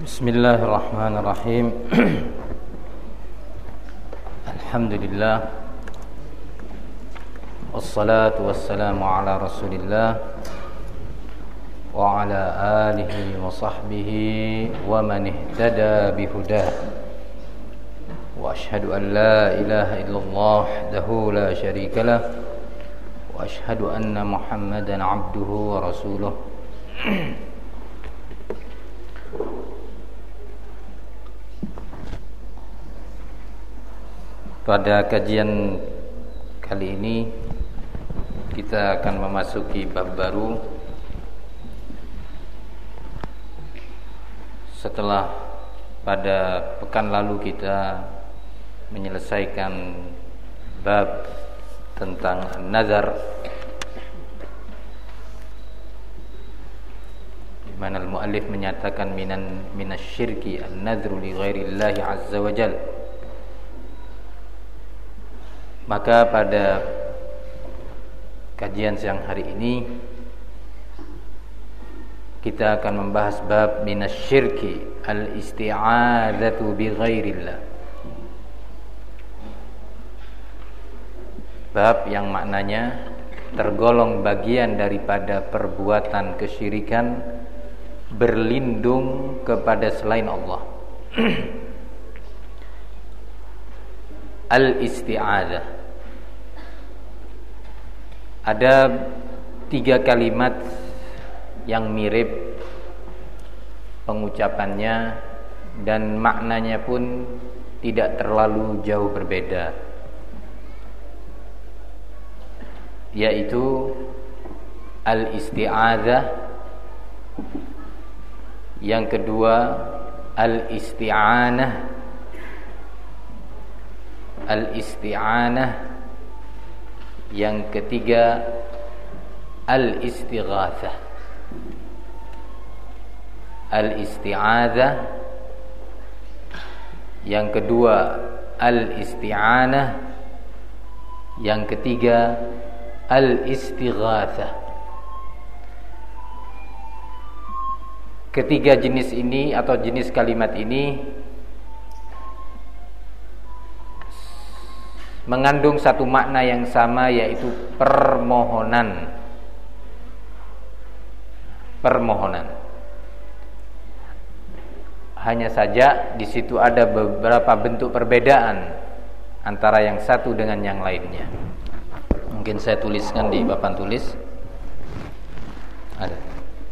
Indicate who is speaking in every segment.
Speaker 1: Bismillahirrahmanirrahim. Alhamdulillah. Wassalatu wassalamu ala Rasulillah wa ala alihi wa sahbihi wa man ihtada bihudah. Wa ashhadu an la ilaha illallah wahdahu la syarika lah wa ashhadu anna Muhammadan abduhu wa rasuluh. Pada kajian kali ini kita akan memasuki bab baru setelah pada pekan lalu kita menyelesaikan bab tentang nazar, di mana al-muallif menyatakan minasyirki an-nadhru li ghairillahi azza wa jalla. Maka pada kajian siang hari ini kita akan membahas bab minasyirki al-isti'adzatu bi ghairillah. Bab yang maknanya tergolong bagian daripada perbuatan kesyirikan berlindung kepada selain Allah. Al-isti'adzah. Ada 3 kalimat yang mirip pengucapannya dan maknanya pun tidak terlalu jauh berbeda, yaitu al-isti'adzah, yang kedua al-isti'anah, yang ketiga al-istighatsah. Al-isti'adzah, yang kedua al-isti'anah, yang ketiga al-istighatsah. Ketiga jenis ini atau jenis kalimat ini mengandung satu makna yang sama, yaitu permohonan. Hanya saja di situ ada beberapa bentuk perbedaan antara yang satu dengan yang lainnya. Mungkin saya tuliskan di papan tulis. Ada.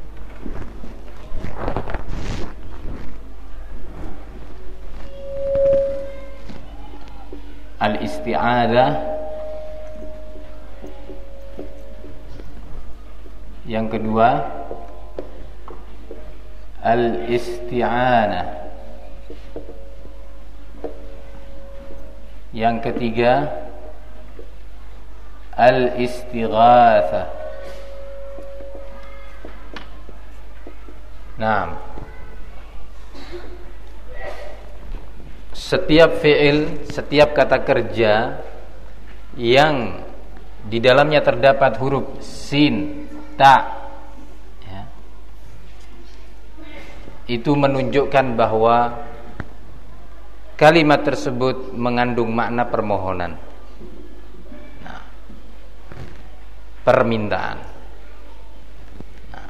Speaker 1: Al-isti'adzah, yang kedua al-isti'anah, yang ketiga al-istighatsah. Nah, setiap fi'il, setiap kata kerja yang di dalamnya terdapat huruf sin, ta, ya, itu menunjukkan bahwa kalimat tersebut mengandung makna permohonan, nah, permintaan. Nah,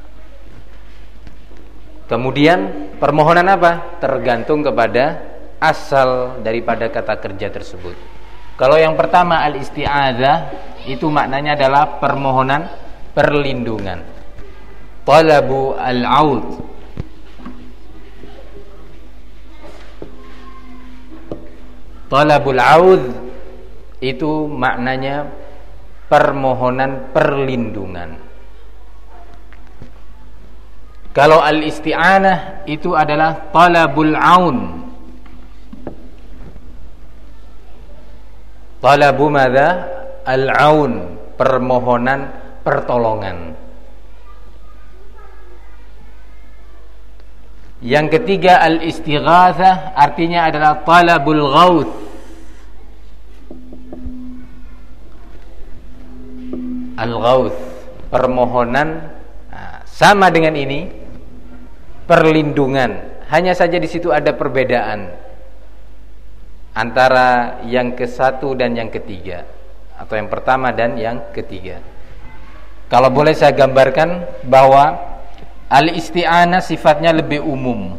Speaker 1: kemudian permohonan apa? Tergantung kepada asal daripada kata kerja tersebut. Kalau yang pertama al-isti'adzah, itu maknanya adalah permohonan perlindungan. Talabu al-'audz. Talabul 'audz itu maknanya permohonan perlindungan. Kalau al-isti'anah itu adalah talabul 'aun. Talabu madza? Al-'aun, permohonan pertolongan. Yang ketiga al-istighatsah, artinya adalah talabul ghauts. Al-ghauts, permohonan, sama dengan ini, perlindungan, Hanya saja di situ ada perbedaan antara yang ke-1 dan yang ketiga, atau yang pertama dan yang ketiga. Kalau boleh saya gambarkan bahwa al-isti'anah sifatnya lebih umum.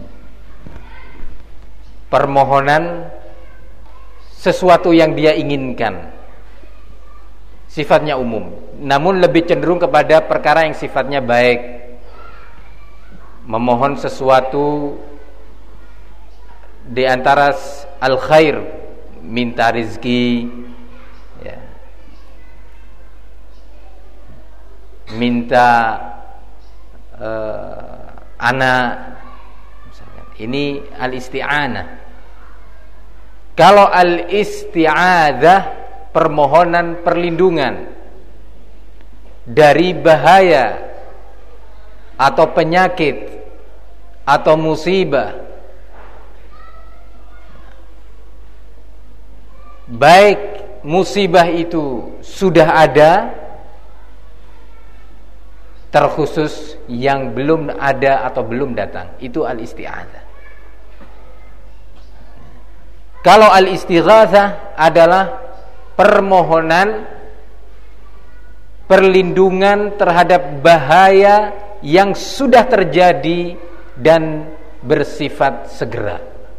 Speaker 1: Permohonan sesuatu yang dia inginkan, sifatnya umum, namun lebih cenderung kepada perkara yang sifatnya baik. Memohon sesuatu di antara al-khair, minta rezeki, ya, minta anak, misalkan. Ini al-isti'anah. Kalau al-isti'adzah, permohonan perlindungan dari bahaya atau penyakit atau musibah, baik musibah itu sudah ada, terkhusus yang belum ada atau belum datang, itu al-isti'adzah. Kalau al-istighatsah adalah permohonan perlindungan terhadap bahaya yang sudah terjadi dan bersifat segera.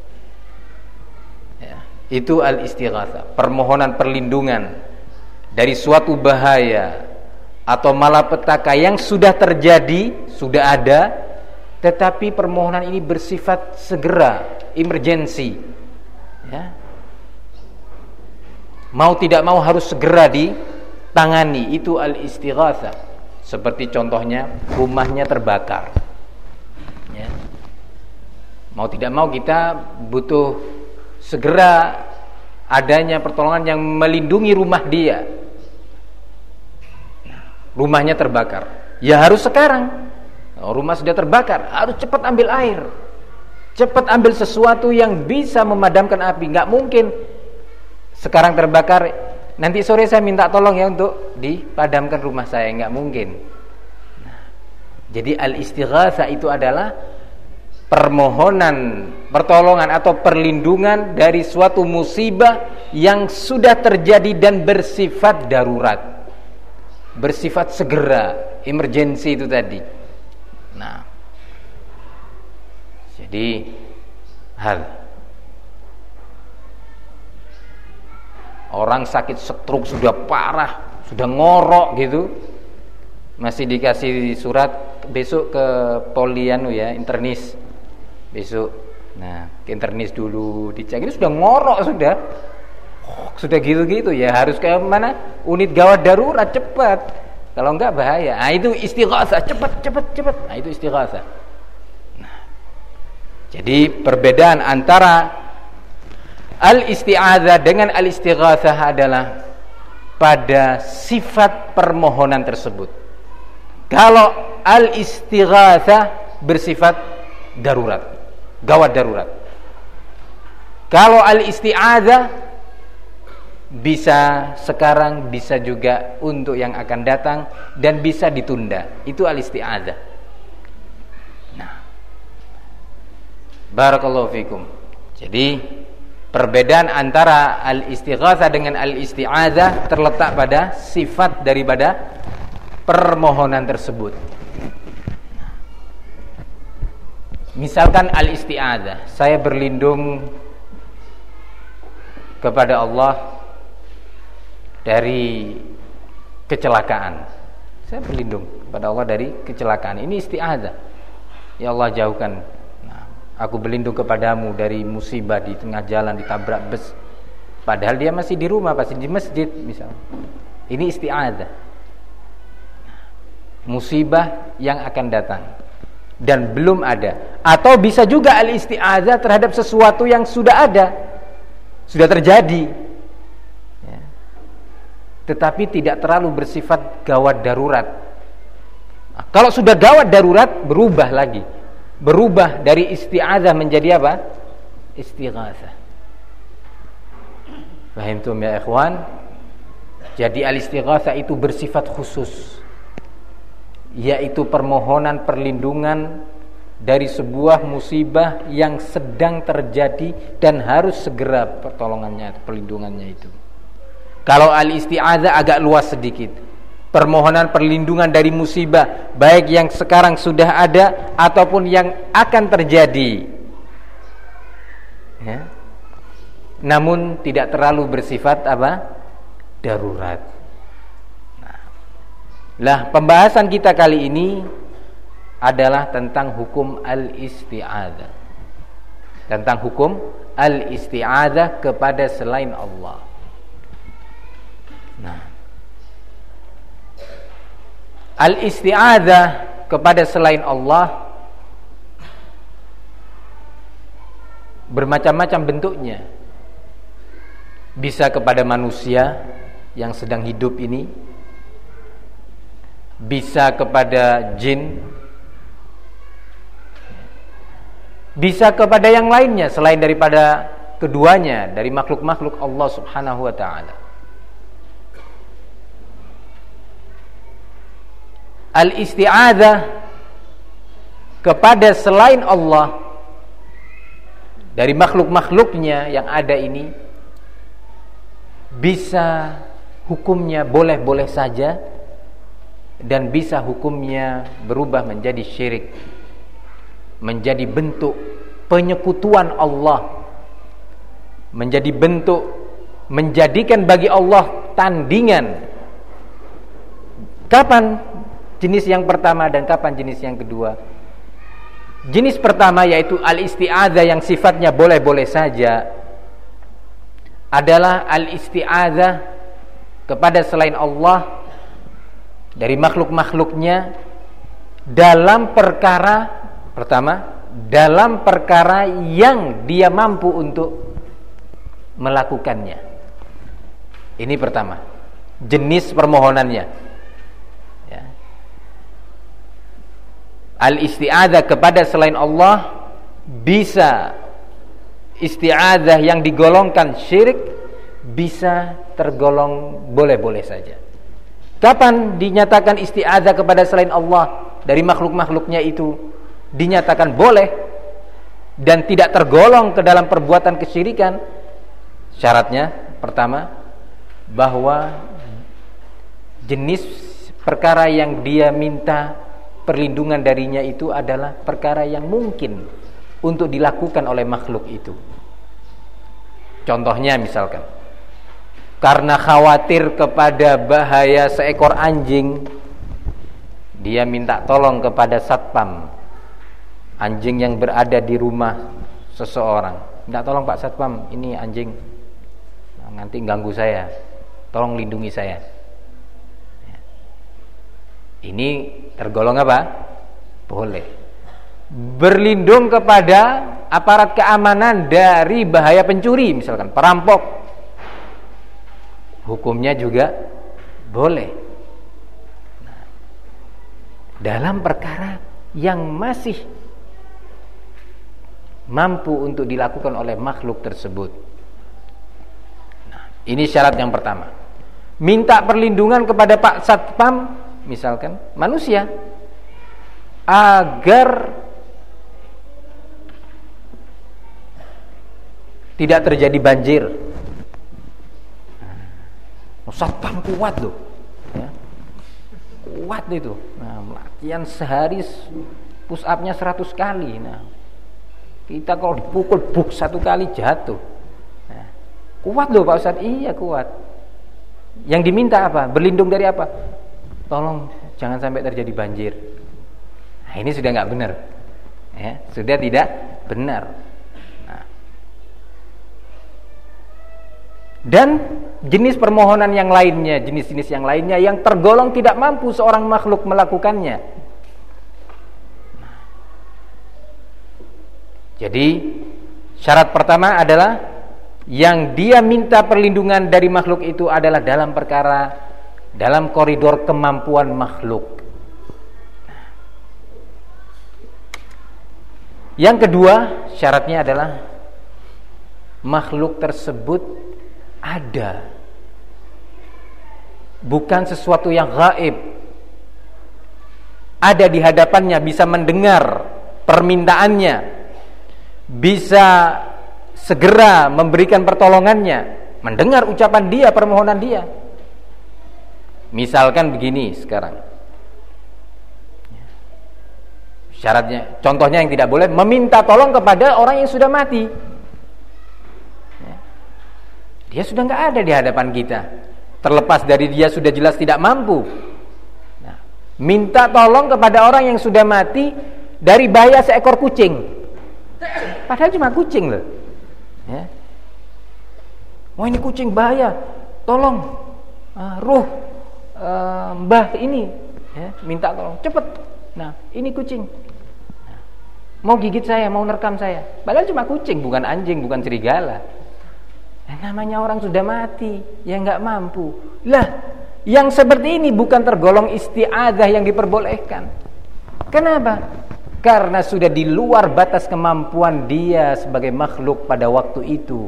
Speaker 1: Ya, itu al-istighatsah, permohonan perlindungan dari suatu bahaya atau malapetaka yang sudah terjadi, sudah ada, tetapi permohonan ini bersifat segera, emergency. Ya. Mau tidak mau harus segera ditangani, itu al-istighatsah. Seperti contohnya rumahnya terbakar, ya. Mau tidak mau kita butuh segera adanya pertolongan yang melindungi rumah dia. Rumahnya terbakar, ya harus sekarang. Rumah sudah terbakar, harus cepat ambil air, cepat ambil sesuatu yang bisa memadamkan api. Nggak mungkin sekarang terbakar, nanti sore saya minta tolong ya untuk dipadamkan rumah saya. Nggak mungkin. Nah, jadi al-istighatsah itu adalah permohonan pertolongan atau perlindungan dari suatu musibah yang sudah terjadi dan bersifat darurat, bersifat segera, emergency itu tadi. Nah, jadi orang sakit stroke sudah parah, sudah ngorok gitu, masih dikasih surat besok ke polianu ya, internis besok. Nah, ke internis dulu dicek, ini sudah ngorok, sudah gitu-gitu ya, harus ke mana, unit gawat darurat cepat, kalau enggak bahaya. Nah, itu istighatsah, cepat. Nah, itu istighatsah. Nah, jadi perbedaan antara al-isti'adzah dengan al-istighatsah adalah pada sifat permohonan tersebut. Kalau al-istighatsah bersifat darurat, gawat darurat. Kalau al-isti'adzah bisa sekarang, bisa juga untuk yang akan datang, dan bisa ditunda. Itu al-isti'adzah. Nah, barakallahu fikum. Jadi perbedaan antara al-istighatsah dengan al-isti'adzah terletak pada sifat daripada permohonan tersebut. Misalkan al-isti'adzah, saya berlindung kepada Allah dari kecelakaan. Saya berlindung kepada Allah dari kecelakaan. Ini isti'adzah. Ya Allah, jauhkan. Nah, aku berlindung kepadamu dari musibah di tengah jalan, ditabrak bus. Padahal dia masih di rumah, masih di masjid misalnya. Ini isti'adzah. Musibah yang akan datang dan belum ada. Atau bisa juga al-isti'adzah terhadap sesuatu yang sudah ada, sudah terjadi, tetapi tidak terlalu bersifat gawat darurat. Nah, kalau sudah gawat darurat, berubah lagi, berubah dari isti'adzah menjadi apa? Istighatsah. Fahimtum ya ikhwan? Jadi al-istighatsah itu bersifat khusus, yaitu permohonan perlindungan dari sebuah musibah yang sedang terjadi dan harus segera pertolongannya, perlindungannya itu. Kalau al-isti'adzah agak luas sedikit, permohonan perlindungan dari musibah, baik yang sekarang sudah ada ataupun yang akan terjadi, ya. Namun tidak terlalu bersifat darurat. Nah, pembahasan kita kali ini adalah tentang hukum al-isti'adzah. Tentang hukum al-isti'adzah kepada selain Allah. Nah, al-isti'adzah kepada selain Allah bermacam-macam bentuknya. Bisa kepada manusia yang sedang hidup ini, bisa kepada jin, bisa kepada yang lainnya selain daripada keduanya, dari makhluk-makhluk Allah Subhanahu wa ta'ala. Al-isti'adzah kepada selain Allah dari makhluk-makhluknya yang ada ini, bisa hukumnya boleh-boleh saja, dan bisa hukumnya berubah menjadi syirik, menjadi bentuk penyekutuan Allah, menjadi bentuk menjadikan bagi Allah tandingan. Kapan jenis yang pertama dan kapan jenis yang kedua? Jenis pertama yaitu al-isti'adzah yang sifatnya boleh-boleh saja adalah al-isti'adzah kepada selain Allah dari makhluk-makhluknya dalam perkara pertama, dalam perkara yang dia mampu untuk melakukannya. Ini pertama, jenis permohonannya, ya. Al-isti'adzah kepada selain Allah bisa isti'adzah yang digolongkan syirik, bisa tergolong boleh-boleh saja. Kapan dinyatakan isti'adzah kepada selain Allah dari makhluk-makhluknya itu dinyatakan boleh dan tidak tergolong ke dalam perbuatan kesyirikan? Syaratnya pertama, bahwa jenis perkara yang dia minta perlindungan darinya itu adalah perkara yang mungkin untuk dilakukan oleh makhluk itu. Contohnya misalkan, karena khawatir kepada bahaya seekor anjing, dia minta tolong kepada satpam anjing yang berada di rumah seseorang. Minta tolong, Pak Satpam, ini anjing nanti ganggu saya, tolong lindungi saya. Ini tergolong apa? Boleh. Berlindung kepada aparat keamanan dari bahaya pencuri, misalkan perampok, hukumnya juga boleh. Nah, dalam perkara yang masih mampu untuk dilakukan oleh makhluk tersebut. Nah, ini syarat yang pertama. Minta perlindungan kepada Pak Satpam, misalkan manusia, agar tidak terjadi banjir. Satpam kuat loh, ya. Kuat itu. Nah, latihan sehari push up-nya 100 kali. Nah, kita kalau dipukul buk 1 kali jatuh. Nah, kuat loh Pak Ustadz. Iya kuat. Yang diminta apa? Berlindung dari apa? Tolong jangan sampai terjadi banjir. Nah, ini sudah nggak benar, ya, sudah tidak benar. Nah, dan jenis permohonan yang lainnya, jenis-jenis yang lainnya yang tergolong tidak mampu seorang makhluk melakukannya. Nah, jadi syarat pertama adalah yang dia minta perlindungan dari makhluk itu adalah dalam perkara, dalam koridor kemampuan makhluk. Yang kedua, syaratnya adalah makhluk tersebut ada, bukan sesuatu yang gaib, ada di hadapannya, bisa mendengar permintaannya, bisa segera memberikan pertolongannya, mendengar ucapan dia, permohonan dia. Misalkan begini sekarang, syaratnya, contohnya yang tidak boleh, meminta tolong kepada orang yang sudah mati. Dia sudah nggak ada di hadapan kita, terlepas dari dia sudah jelas tidak mampu. Nah, minta tolong kepada orang yang sudah mati dari bahaya seekor kucing, padahal cuma kucing loh. Ya. Wah, ini kucing bahaya, tolong ruh mbah ini, ya, minta tolong cepet. Nah, ini kucing, mau gigit saya, mau nerkam saya, padahal cuma kucing, bukan anjing, bukan serigala. Namanya orang sudah mati, yang nggak mampu. Lah, yang seperti ini bukan tergolong isti'adzah yang diperbolehkan. Kenapa? Karena sudah di luar batas kemampuan dia sebagai makhluk pada waktu itu.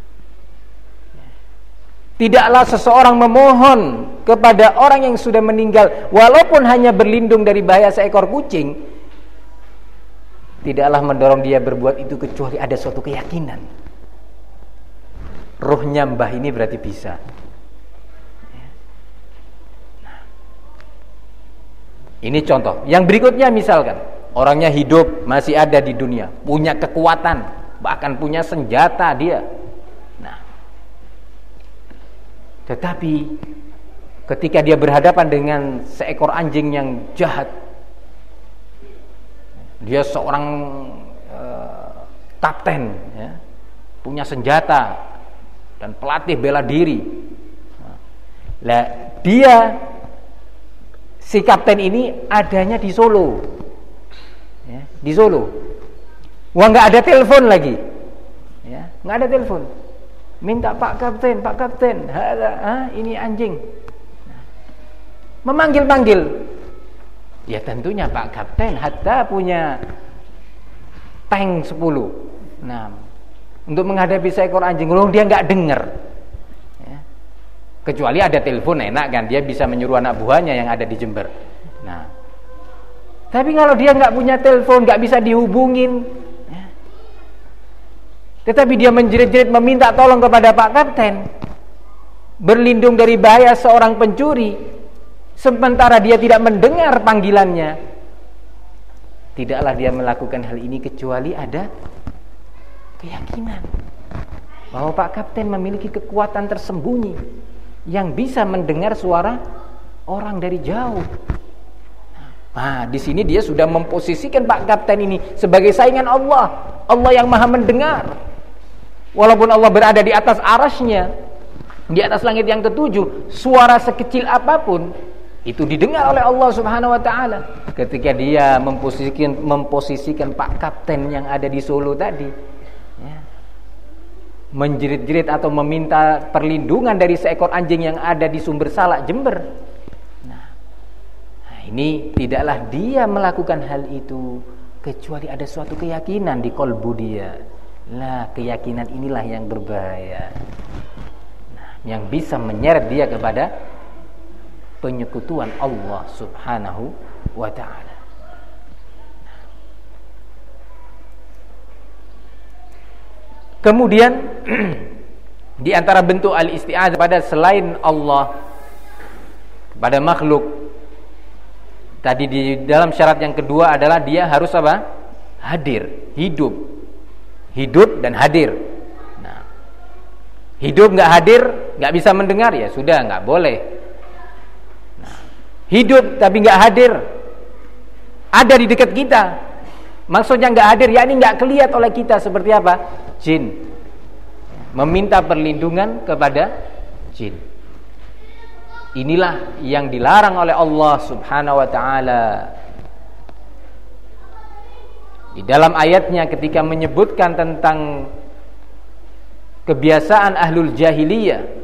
Speaker 1: Tidaklah seseorang memohon kepada orang yang sudah meninggal, walaupun hanya berlindung dari bahaya seekor kucing, tidaklah mendorong dia berbuat itu kecuali ada suatu keyakinan. Ruhnya mbah ini berarti bisa. Nah, ini contoh. Yang berikutnya misalkan, orangnya hidup, masih ada di dunia, punya kekuatan, bahkan punya senjata dia. Nah, tetapi ketika dia berhadapan dengan seekor anjing yang jahat, dia seorang kapten, ya, punya senjata dan pelatih bela diri. Nah, dia si kapten ini adanya di Solo, ya, di Solo. Wah, nggak ada telepon lagi, ya, nggak ada telepon. Minta Pak Kapten, ini anjing. Memanggil-manggil. Ya tentunya Pak Kapten hatta punya tank 10. Nah, untuk menghadapi seekor anjing, dia nggak dengar. Ya. Kecuali ada telepon enak kan, dia bisa menyuruh anak buahnya yang ada di Jember. Nah, tapi kalau dia nggak punya telepon, nggak bisa dihubungin, ya, tetapi dia menjerit-jerit meminta tolong kepada Pak Kapten, berlindung dari bahaya seorang pencuri, sementara dia tidak mendengar panggilannya, tidaklah dia melakukan hal ini kecuali ada keyakinan bahwa Pak Kapten memiliki kekuatan tersembunyi yang bisa mendengar suara orang dari jauh. Nah, di sini dia sudah memposisikan Pak Kapten ini sebagai saingan Allah, Allah yang Maha mendengar. Walaupun Allah berada di atas arasy-Nya, di atas langit yang ketujuh, suara sekecil apapun itu didengar oleh Allah Subhanahu wa taala. Ketika dia memposisikan Pak Kapten yang ada di Solo tadi, menjerit-jerit atau meminta perlindungan dari seekor anjing yang ada di Sumber Salak, Jember. Nah, ini tidaklah dia melakukan hal itu kecuali ada suatu keyakinan di kolbu dia. Nah, keyakinan inilah yang berbahaya. Nah, yang bisa menyeret dia kepada penyekutuan Allah Subhanahu wa ta'ala. Kemudian di antara bentuk al-isti'adzah pada selain Allah pada makhluk tadi, di dalam syarat yang kedua adalah dia harus apa? Hadir, hidup dan hadir. Nah, hidup nggak hadir, nggak bisa mendengar, ya sudah nggak boleh. Nah, hidup tapi nggak hadir, ada di dekat kita. Maksudnya nggak hadir, yakni nggak kelihatan oleh kita. Seperti apa? Jin. Meminta perlindungan kepada jin. Inilah yang dilarang oleh Allah Subhanahu wa ta'ala. Di dalam ayatnya ketika menyebutkan tentang kebiasaan ahlul jahiliyah,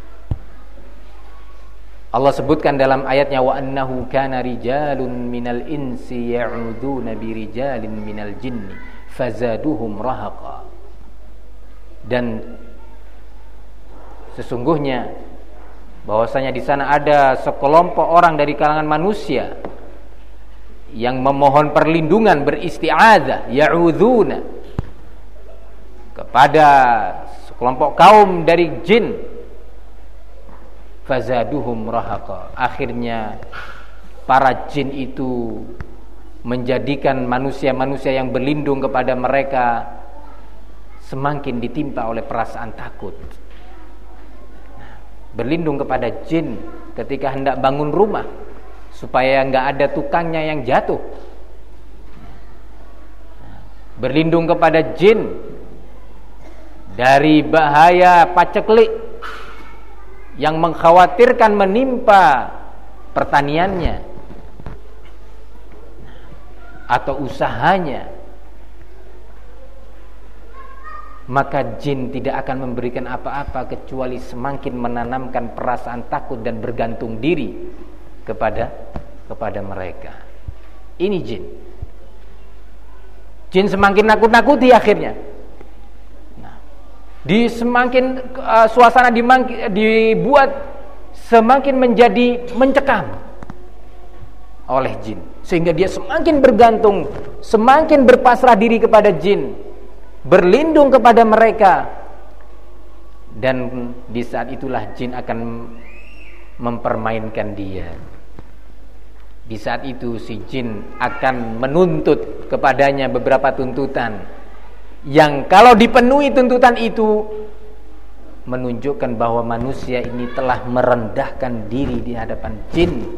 Speaker 1: Allah sebutkan dalam ayatnya, wa annahu kana rijalun minal insi ya'uduna birijalin minal jinni fazaduhum rahaqa. Dan sesungguhnya bahwasanya di sana ada sekelompok orang dari kalangan manusia yang memohon perlindungan, beristi'adzah, ya'udzuna kepada sekelompok kaum dari jin, fazaduhum rahaqa. Akhirnya para jin itu menjadikan manusia-manusia yang berlindung kepada mereka semakin ditimpa oleh perasaan takut. Berlindung kepada jin ketika hendak bangun rumah supaya enggak ada tukangnya yang jatuh. Berlindung kepada jin dari bahaya paceklik yang mengkhawatirkan menimpa pertaniannya atau usahanya. Maka jin tidak akan memberikan apa-apa kecuali semakin menanamkan perasaan takut dan bergantung diri kepada mereka. Ini jin. Jin semakin nakut-nakuti akhirnya. Semakin suasana dibuat semakin menjadi mencekam oleh jin, sehingga dia semakin bergantung, semakin berpasrah diri kepada jin, berlindung kepada mereka. Dan di saat itulah jin akan mempermainkan dia. Di saat itu si jin akan menuntut kepadanya beberapa tuntutan yang kalau dipenuhi tuntutan itu menunjukkan bahwa manusia ini telah merendahkan diri di hadapan jin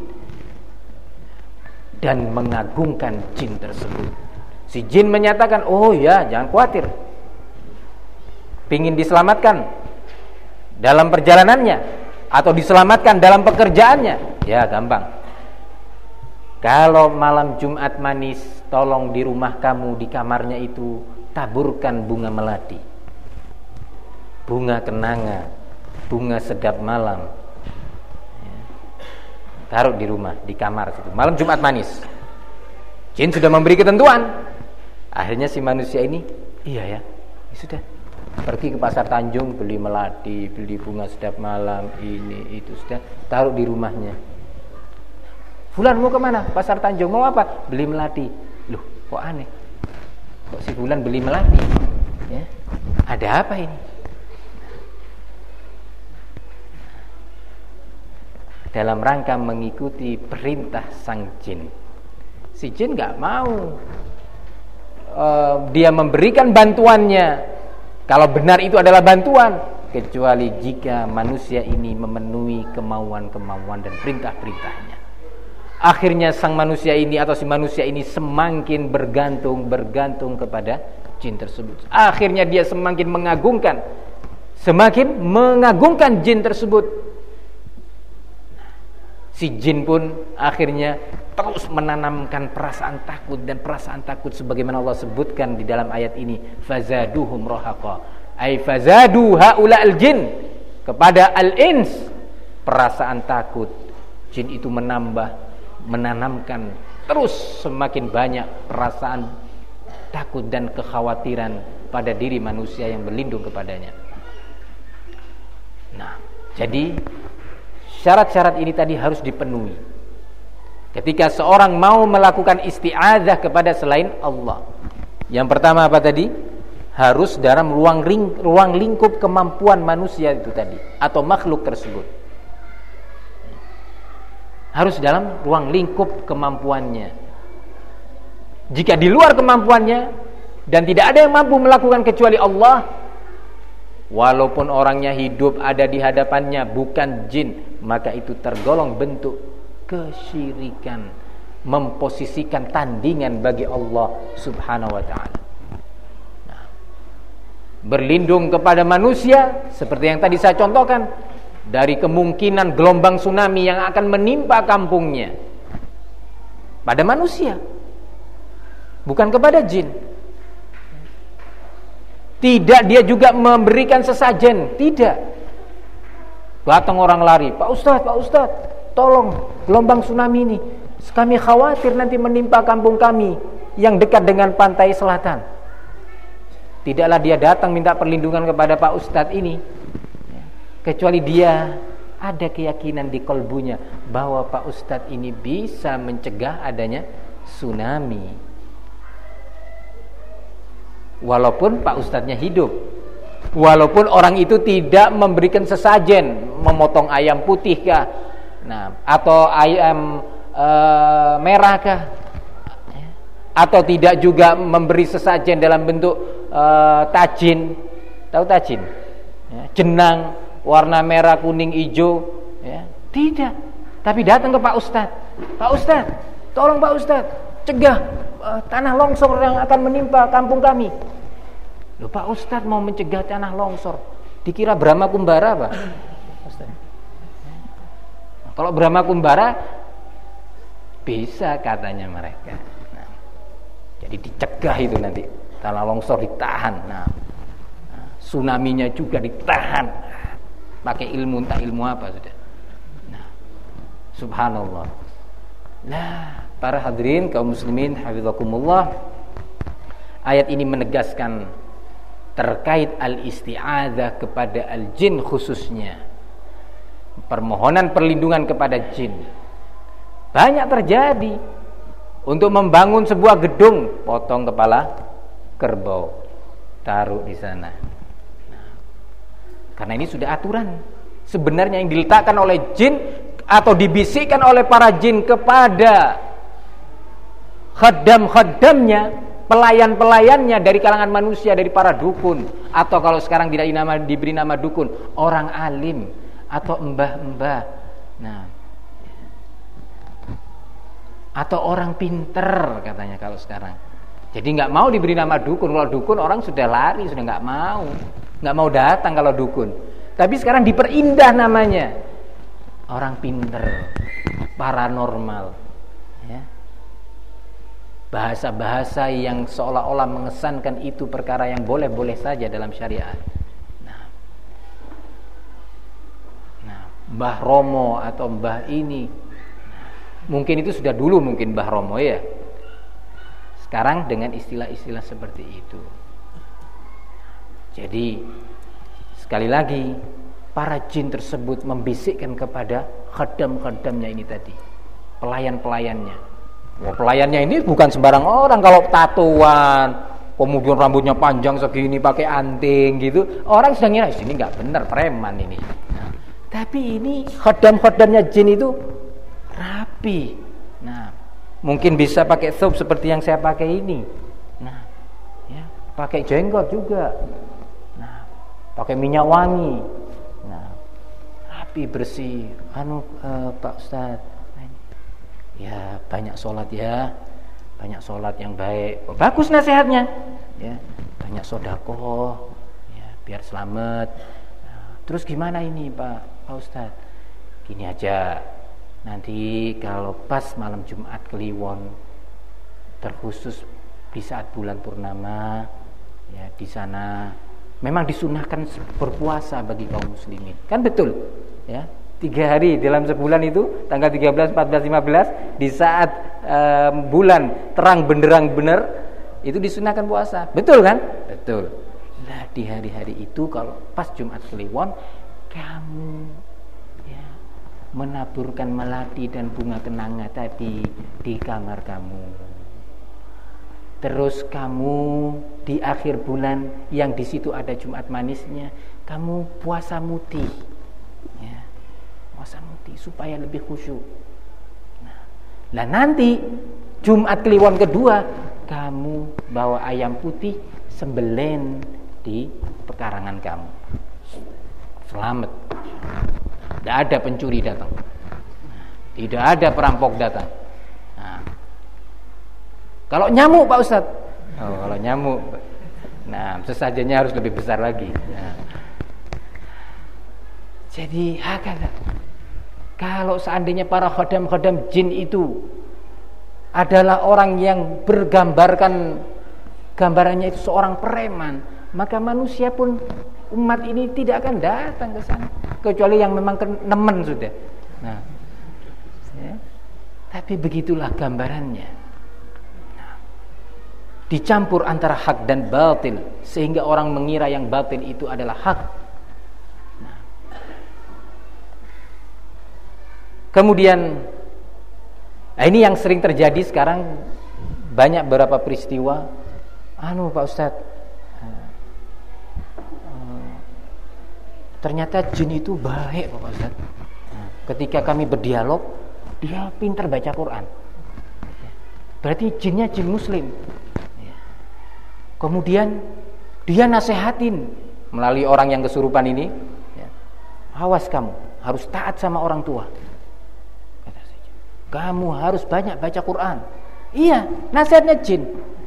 Speaker 1: dan mengagungkan jin tersebut. Si jin menyatakan, oh ya, jangan khawatir, pingin diselamatkan dalam perjalanannya atau diselamatkan dalam pekerjaannya, ya gampang. Kalau malam Jumat manis, tolong di rumah kamu, di kamarnya itu taburkan bunga melati, bunga kenanga, bunga sedap malam, taruh di rumah, di kamar situ. Malam Jumat manis, jin sudah memberi ketentuan. Akhirnya si manusia ini, iya ya, sudah pergi ke pasar Tanjung, beli melati, beli bunga sedap malam, ini itu, sudah taruh di rumahnya. Fulan mau kemana? Pasar Tanjung. Mau apa? Beli melati. Loh, kok aneh, kok si Fulan beli melati ya? Ada apa ini? Dalam rangka mengikuti perintah sang jin. Si jin gak mau dia memberikan bantuannya, kalau benar itu adalah bantuan, kecuali jika manusia ini memenuhi kemauan-kemauan dan perintah-perintahnya. Akhirnya sang manusia ini atau si manusia ini semakin bergantung kepada jin tersebut. Akhirnya dia semakin mengagungkan jin tersebut. Si jin pun akhirnya terus menanamkan perasaan takut, dan perasaan takut sebagaimana Allah sebutkan di dalam ayat ini, fazaduhum rahaqa, ay fazadu haula al-jin, kepada al-ins perasaan takut. Jin itu menanamkan terus semakin banyak perasaan takut dan kekhawatiran pada diri manusia yang berlindung kepadanya. Nah, jadi syarat-syarat ini tadi harus dipenuhi ketika seorang mau melakukan isti'adzah kepada selain Allah. Yang pertama apa tadi? Harus dalam ruang lingkup kemampuan manusia itu tadi, atau makhluk tersebut. Harus dalam ruang lingkup kemampuannya. Jika di luar kemampuannya dan tidak ada yang mampu melakukan kecuali Allah, walaupun orangnya hidup ada di hadapannya bukan jin, maka itu tergolong bentuk kesyirikan, memposisikan tandingan bagi Allah Subhanahu wa ta'ala. Nah, berlindung kepada manusia seperti yang tadi saya contohkan, dari kemungkinan gelombang tsunami yang akan menimpa kampungnya, pada manusia, bukan kepada jin. Tidak dia juga memberikan sesajen, tidak. Datang orang lari, Pak Ustadz, tolong gelombang tsunami ini, kami khawatir nanti menimpa kampung kami yang dekat dengan pantai selatan. Tidaklah dia datang minta perlindungan kepada Pak Ustadz ini, kecuali dia ada keyakinan di kolbunya bahwa Pak Ustadz ini bisa mencegah adanya tsunami. Walaupun Pak Ustadznya hidup, walaupun orang itu tidak memberikan sesajen, memotong ayam putih kah, atau ayam merah kah, atau tidak juga memberi sesajen dalam bentuk tajin, tahu tajin? Jenang warna merah, kuning, hijau, tidak. Tapi datang ke Pak Ustadz, Pak Ustadz, tolong Pak Ustadz, cegah tanah longsor yang akan menimpa kampung kami. Loh, Pak Ustadz mau mencegah tanah longsor, dikira Brahma Kumbara Pak Ustadz? Kalau Brahma Kumbara bisa katanya mereka. Jadi dicegah itu nanti tanah longsor ditahan. Tsunami-nya juga ditahan. Pakai ilmu entah ilmu apa sudah. Subhanallah. Nah, para hadirin kaum muslimin hafizakumullah, ayat ini menegaskan terkait al-isti'adzah kepada al-jin, khususnya permohonan perlindungan kepada jin. Banyak terjadi untuk membangun sebuah gedung, potong kepala kerbau, taruh di sana. Karena ini sudah aturan sebenarnya yang diletakkan oleh jin atau dibisikkan oleh para jin kepada khaddam-khaddamnya, pelayan-pelayannya dari kalangan manusia, dari para dukun, atau kalau sekarang tidak diberi nama dukun, orang alim atau mbah-mbah, atau orang pinter katanya kalau sekarang. Jadi nggak mau diberi nama dukun. Kalau dukun orang sudah lari, sudah nggak mau datang kalau dukun. Tapi sekarang diperindah namanya, orang pinter, paranormal, bahasa-bahasa yang seolah-olah mengesankan itu perkara yang boleh-boleh saja dalam syariat. Mbah Romo atau Mbah ini, mungkin itu sudah dulu, mungkin Mbah Romo ya. Sekarang dengan istilah-istilah seperti itu. Jadi sekali lagi, para jin tersebut membisikkan kepada khaddam-khaddamnya ini tadi, pelayan-pelayannya. Pelayannya ini bukan sembarang orang. Kalau tatoan, kemudian rambutnya panjang segini, pakai anting gitu, orang sudah ngira ini nggak benar, preman ini. Tapi ini khaddam-khaddamnya jin itu rapi. Mungkin bisa pakai thawb seperti yang saya pakai ini. Pakai jenggot juga. Pakai minyak wangi. Rapi, bersih. Pak Ustadz, ya banyak sholat ya, banyak sholat yang baik. Bagus nasihatnya. Ya, banyak sedekah, ya biar selamat. Terus gimana ini Pak Ustadz? Gini aja. Nanti kalau pas malam Jumat Kliwon, terkhusus di saat bulan purnama, ya di sana memang disunahkan berpuasa bagi kaum muslimin. Kan betul? Ya, 3 hari dalam sebulan itu, tanggal 13, 14, 15, di saat bulan terang benderang benar, itu disunahkan puasa. Betul kan? Betul. Nah, di hari-hari itu kalau pas Jumat Kliwon, kamu menaburkan melati dan bunga kenanga tadi di kamar kamu. Terus kamu di akhir bulan yang di situ ada Jumat manisnya, kamu puasa muti, puasa muti supaya lebih khusyuk. Nah, nanti Jumat Kliwon kedua, kamu bawa ayam putih, sembelih di pekarangan kamu. Selamat. Tidak ada pencuri datang, tidak ada perampok datang. Kalau nyamuk Pak Ustadz, kalau nyamuk, sesajennya harus lebih besar lagi. Jadi kalau seandainya para khaddam-khaddam jin itu adalah orang yang bergambarkan, gambarannya itu seorang preman, maka manusia pun, umat ini tidak akan datang ke sana, kecuali yang memang nemen sudah. Tapi begitulah gambarannya. Dicampur antara hak dan batil, sehingga orang mengira yang batil itu adalah hak. Kemudian, ini yang sering terjadi sekarang banyak beberapa peristiwa, Pak Ustadz, ternyata jin itu baik Pak Ustadz. Ketika kami berdialog, dia pintar baca Quran. Berarti jinnya jin muslim. Kemudian dia nasehatin melalui orang yang kesurupan ini, awas kamu harus taat sama orang tua. Kamu harus banyak baca Quran. Iya, nasihatnya jin.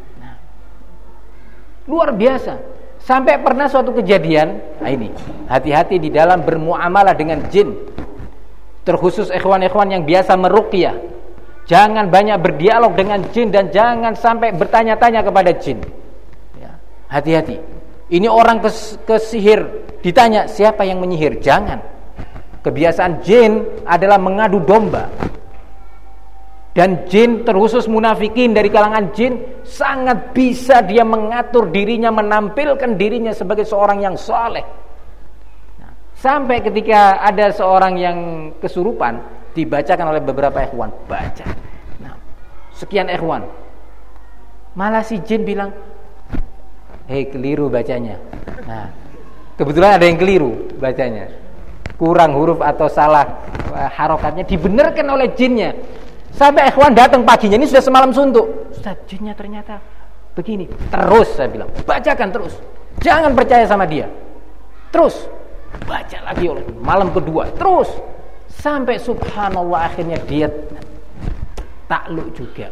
Speaker 1: Luar biasa. Sampai pernah suatu kejadian, ini hati-hati di dalam bermuamalah dengan jin. Terkhusus ikhwan-ikhwan yang biasa meruqyah, jangan banyak berdialog dengan jin dan jangan sampai bertanya-tanya kepada jin. Hati-hati. Ini orang kesihir, ditanya siapa yang menyihir, jangan. Kebiasaan jin adalah mengadu domba. Dan jin, terkhusus munafikin dari kalangan jin, sangat bisa dia mengatur dirinya, menampilkan dirinya sebagai seorang yang saleh. Sampai ketika ada seorang yang kesurupan, dibacakan oleh beberapa ikhwan, baca. Sekian ikhwan. Malah si jin bilang, keliru bacanya. Kebetulan ada yang keliru bacanya, kurang huruf atau salah harokatnya, dibenarkan oleh jinnya. Sampai ikhwan datang paginya, ini sudah semalam suntuk. Ustaz, jinnya ternyata begini. Terus saya bilang, bacakan terus. Jangan percaya sama dia. Terus baca lagi oleh malam kedua. Terus sampai subhanallah akhirnya dia takluk juga.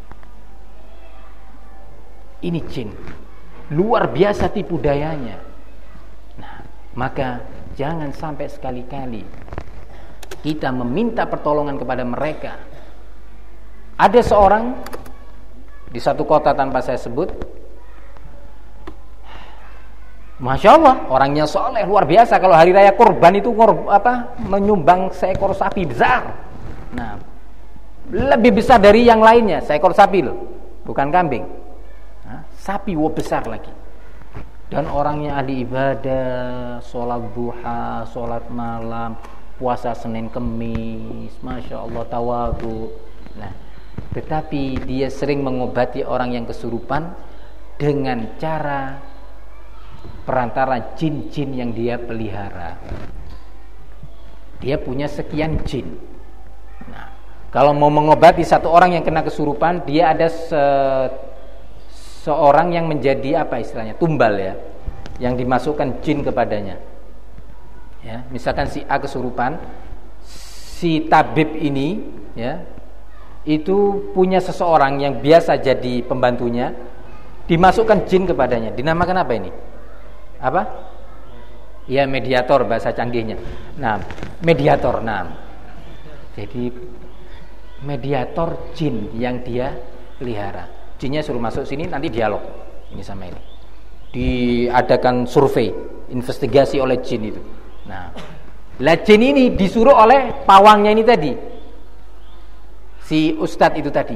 Speaker 1: Ini jin. Luar biasa tipu dayanya. Maka jangan sampai sekali-kali kita meminta pertolongan kepada mereka. Ada seorang di satu kota tanpa saya sebut, Masya Allah, orangnya soleh luar biasa. Kalau hari raya kurban itu menyumbang seekor sapi besar. Lebih besar dari yang lainnya, seekor sapi loh, bukan kambing. Sapi besar lagi. Dan orangnya ahli ibadah, sholat duha, sholat malam, puasa Senin Kemis, Masya Allah, tawadhu. Tetapi dia sering mengobati orang yang kesurupan dengan cara perantara jin-jin yang dia pelihara. Dia punya sekian jin. Kalau mau mengobati satu orang yang kena kesurupan, dia ada seorang yang menjadi tumbal ya, yang dimasukkan jin kepadanya. Ya, misalkan si A kesurupan, si tabib ini ya, itu punya seseorang yang biasa jadi pembantunya, dimasukkan jin kepadanya. Dinamakan apa ini? Ya, mediator bahasa canggihnya. Mediator. Jadi mediator jin yang dia pelihara. Jinnya suruh masuk sini, nanti dialog ini sama ini. Diadakan survei, investigasi oleh jin itu. Jin ini disuruh oleh pawangnya ini tadi, si ustadz itu tadi.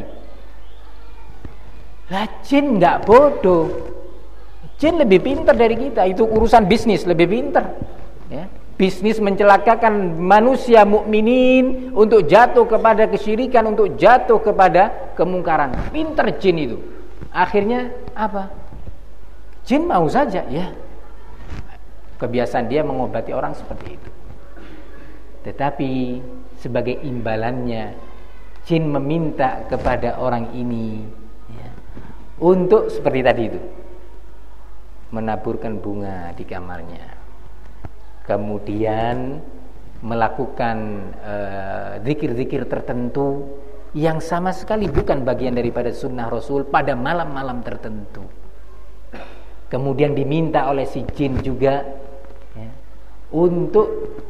Speaker 1: Jin nggak bodoh. Jin lebih pintar dari kita. Itu urusan bisnis, lebih pintar. Ya. Bisnis mencelakakan manusia mukminin untuk jatuh kepada kesyirikan, untuk jatuh kepada kemungkaran. Pintar jin itu. Akhirnya apa? Jin mau saja, ya. Kebiasaan dia mengobati orang seperti itu. Tetapi sebagai imbalannya, jin meminta kepada orang ini ya, untuk seperti tadi itu, menaburkan bunga di kamarnya, kemudian melakukan zikir-zikir tertentu yang sama sekali bukan bagian daripada sunnah Rasul pada malam-malam tertentu. Kemudian diminta oleh si jin juga ya, untuk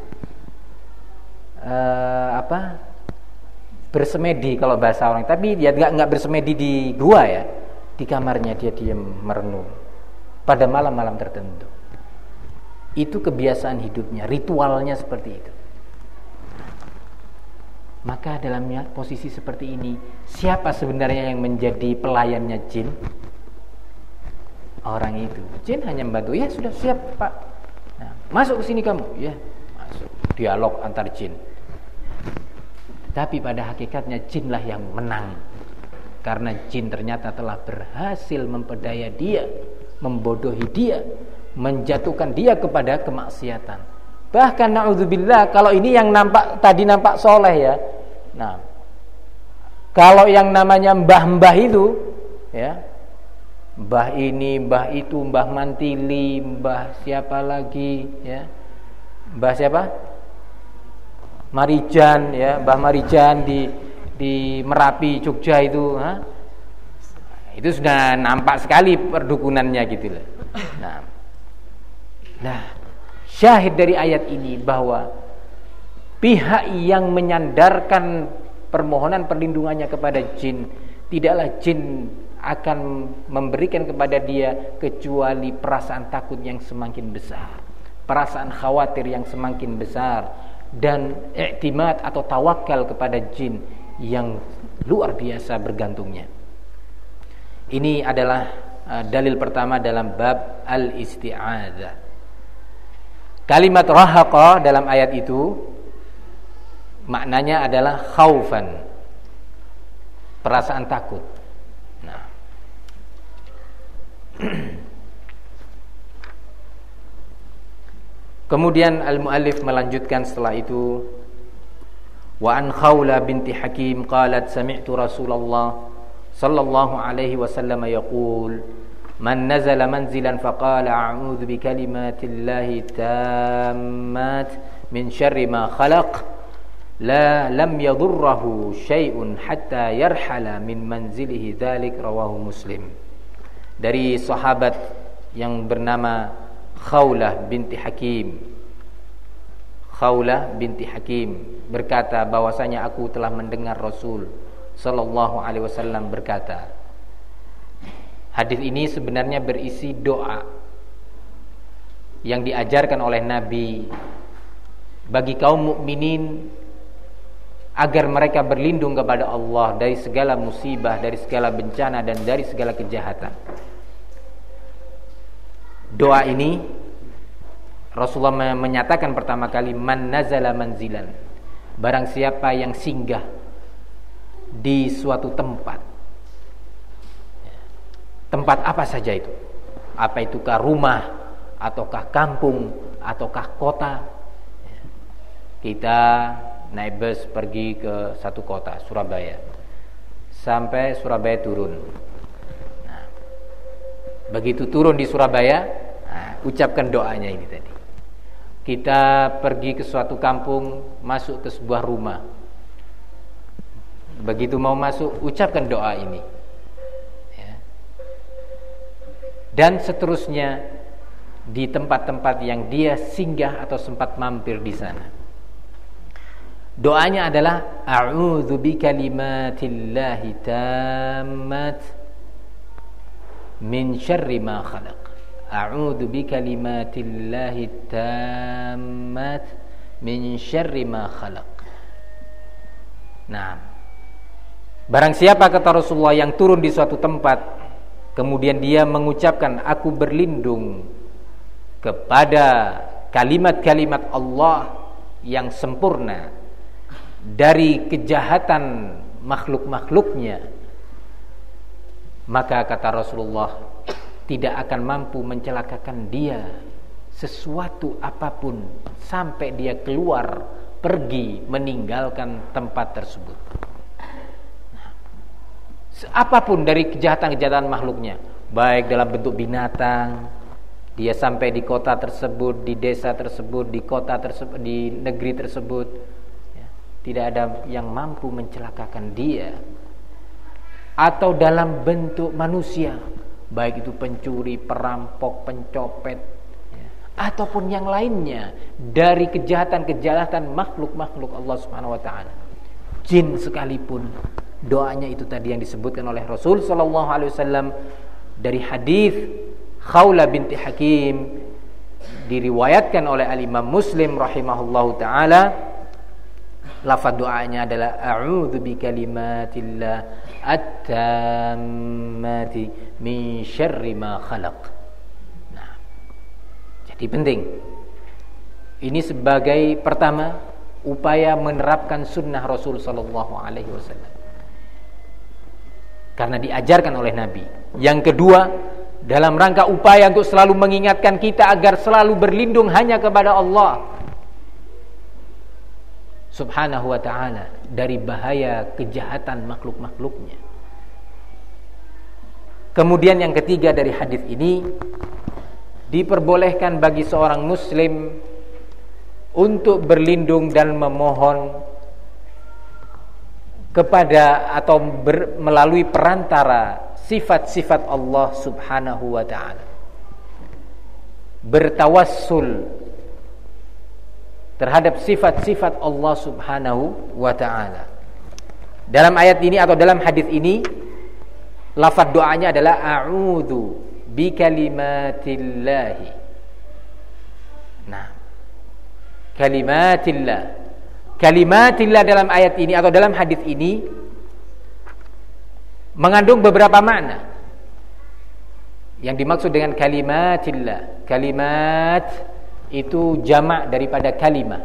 Speaker 1: bersemedi kalau bahasa orang, tapi dia nggak bersemedi di gua ya, di kamarnya dia diam merenung pada malam-malam tertentu. Itu kebiasaan hidupnya, ritualnya seperti itu. Maka dalam posisi seperti ini, siapa sebenarnya yang menjadi pelayannya jin? Orang itu. Jin hanya membantu, ya sudah siap Pak. Masuk ke sini kamu, ya masuk. Dialog antar jin. Tapi pada hakikatnya jinlah yang menang. karena jin ternyata telah berhasil memperdaya dia, membodohi dia, menjatuhkan dia kepada kemaksiatan. Bahkan naudzubillah, kalau ini yang nampak tadi nampak soleh ya. Nah, kalau yang namanya mbah-mbah itu ya, mbah ini, mbah itu, mbah Mantili, mbah siapa lagi ya, mbah siapa, Marijan ya, mbah Marijan di Merapi Jogja itu, itu sudah nampak sekali perdukunannya gitu loh. Nah, syahid dari ayat ini bahwa pihak yang menyandarkan permohonan perlindungannya kepada jin, tidaklah jin akan memberikan kepada dia kecuali perasaan takut yang semakin besar, perasaan khawatir yang semakin besar, dan i'timad atau tawakal kepada jin yang luar biasa bergantungnya. Ini adalah dalil pertama dalam bab al-isti'adzah. Kalimat rahaqa dalam ayat itu maknanya adalah khaufan, perasaan takut. Nah, kemudian al-muallif melanjutkan setelah itu, wa an Khawla binti Hakim qalat sami'tu Rasulullah sallallahu alaihi wasallam yaqul man nazala manzilan faqala a'udzu bikalimatillahi tammat min syarri ma khalaq la lam yadurruhu syai'un hatta yarhala min manzilihi dzalik, rawahu Muslim. Dari sahabat yang bernama Khawlah binti Hakim. Khawlah binti Hakim berkata bahwasanya aku telah mendengar Rasul sallallahu alaihi wasallam berkata. Hadis ini sebenarnya berisi doa yang diajarkan oleh Nabi bagi kaum mukminin agar mereka berlindung kepada Allah dari segala musibah, dari segala bencana, dan dari segala kejahatan. Doa ini Rasulullah menyatakan pertama kali, man nazala manzilan, barang siapa yang singgah di suatu tempat. Tempat apa saja itu? Apa itukah rumah, ataukah kampung, ataukah kota? Kita naik bus pergi ke satu kota, Surabaya. Sampai Surabaya turun. Nah, begitu turun di Surabaya, ucapkan doanya ini tadi. Kita pergi ke suatu kampung, masuk ke sebuah rumah. Begitu mau masuk, ucapkan doa ini. Ya. Dan seterusnya di tempat-tempat yang dia singgah atau sempat mampir di sana. Doanya adalah a'udzu bikalimatillahi tammat min syarri ma khalaq. A'udzu bikalimatillahi tammat min syarri ma khalaq. Nah, barang siapa, kata Rasulullah, yang turun di suatu tempat kemudian dia mengucapkan aku berlindung kepada kalimat-kalimat Allah yang sempurna dari kejahatan makhluk-makhluknya, maka kata Rasulullah tidak akan mampu mencelakakan dia sesuatu apapun sampai dia keluar, pergi, meninggalkan tempat tersebut. Apapun dari kejahatan-kejahatan makhluknya, baik dalam bentuk binatang, dia sampai di kota tersebut, di desa tersebut, di kota tersebut, di negeri tersebut, ya, tidak ada yang mampu mencelakakan dia. Atau dalam bentuk manusia, baik itu pencuri, perampok, pencopet, ya, ataupun yang lainnya dari kejahatan-kejahatan makhluk-makhluk Allah Subhanahu wa taala. Jin sekalipun, doanya itu tadi yang disebutkan oleh Rasul sallallahu alaihi wasallam dari hadis Khawla binti Hakim, diriwayatkan oleh al-Imam Muslim rahimahullahu taala. Lafaz doanya adalah a'udzu bikalimatillah at-tammati min syarri ma khalaq. Nah, jadi penting. Ini sebagai pertama upaya menerapkan sunnah Rasul sallallahu alaihi wasallam. karena diajarkan oleh Nabi. Yang kedua, dalam rangka upaya untuk selalu mengingatkan kita agar selalu berlindung hanya kepada Allah Subhanahu wa ta'ala dari bahaya kejahatan makhluk-makhluknya. Kemudian yang ketiga dari hadis ini, diperbolehkan bagi seorang muslim untuk berlindung dan memohon kepada atau melalui perantara sifat-sifat Allah Subhanahu wa ta'ala, bertawassul terhadap sifat-sifat Allah Subhanahu wa ta'ala. Dalam ayat ini atau dalam hadis ini, lafaz doanya adalah a'udzu bi kalimatillahi. Nah, kalimatillah. Kalimatillah dalam ayat ini atau dalam hadis ini mengandung beberapa makna. Yang dimaksud dengan kalimatillah, kalimat itu jamak daripada kalimah.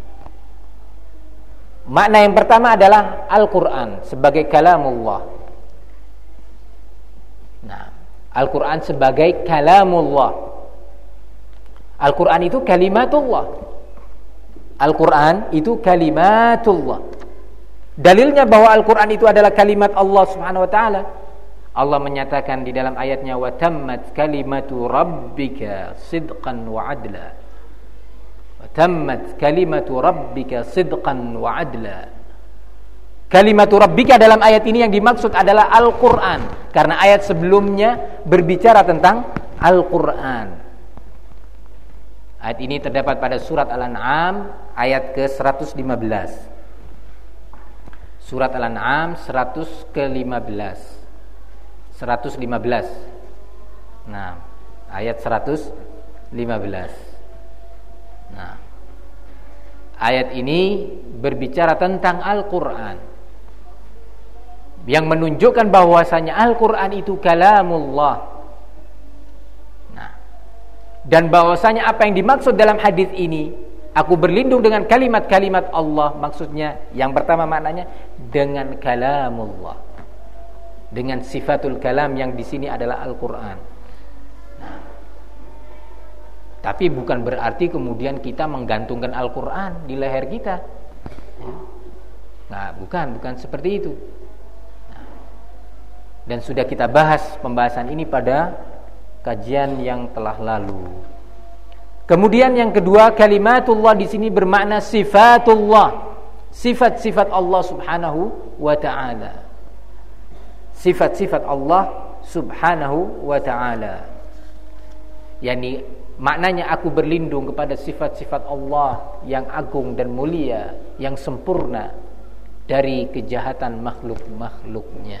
Speaker 1: Makna yang pertama adalah Al-Quran sebagai kalamullah. Nah, Al-Quran sebagai kalamullah. Al-Quran itu kalimatullah. Al-Quran itu kalimatullah. Dalilnya bahwa Al-Quran itu adalah kalimat Allah Subhanahu wa ta'ala, Allah menyatakan di dalam ayatnya, wa tammat kalimatu rabbika sidqan wa adla. Wa tammat kalimatu rabbika sidqan wa adla. Kalimatu rabbika dalam ayat ini yang dimaksud adalah Al-Quran, karena ayat sebelumnya berbicara tentang Al-Quran. Ayat ini terdapat pada surat Al-An'am ayat ke-115. Surat Al-An'am 115. Nah, ayat 115. Nah, ayat ini berbicara tentang Al-Quran, yang menunjukkan bahwasanya Al-Quran itu kalamullah. Nah, dan bahwasanya apa yang dimaksud dalam hadis ini, aku berlindung dengan kalimat-kalimat Allah, maksudnya yang pertama maknanya dengan kalamullah, dengan sifatul kalam yang di sini adalah Al-Quran. Nah, tapi bukan berarti kemudian kita menggantungkan Al-Quran di leher kita. Nah, bukan seperti itu. Nah, dan sudah kita bahas pembahasan ini pada kajian yang telah lalu. Kemudian yang kedua, kalimatullah di sini bermakna sifatullah, sifat-sifat Allah Subhanahu wa ta'ala. Sifat-sifat Allah Subhanahu wa ta'ala, yakni maknanya aku berlindung kepada sifat-sifat Allah yang agung dan mulia, yang sempurna dari kejahatan makhluk-makhluknya.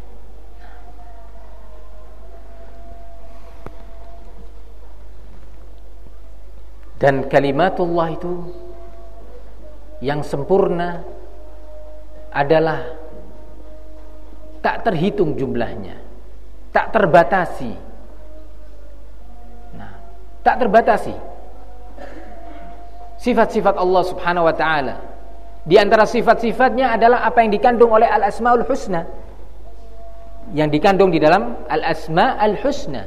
Speaker 1: Dan kalimatullah itu yang sempurna adalah tak terhitung jumlahnya, tak terbatasi. Nah, tak terbatasi. Sifat-sifat Allah Subhanahu wa ta'ala, di antara sifat-sifatnya adalah apa yang dikandung oleh Al-Asmaul Husna, yang dikandung di dalam Al-Asmaul Husna.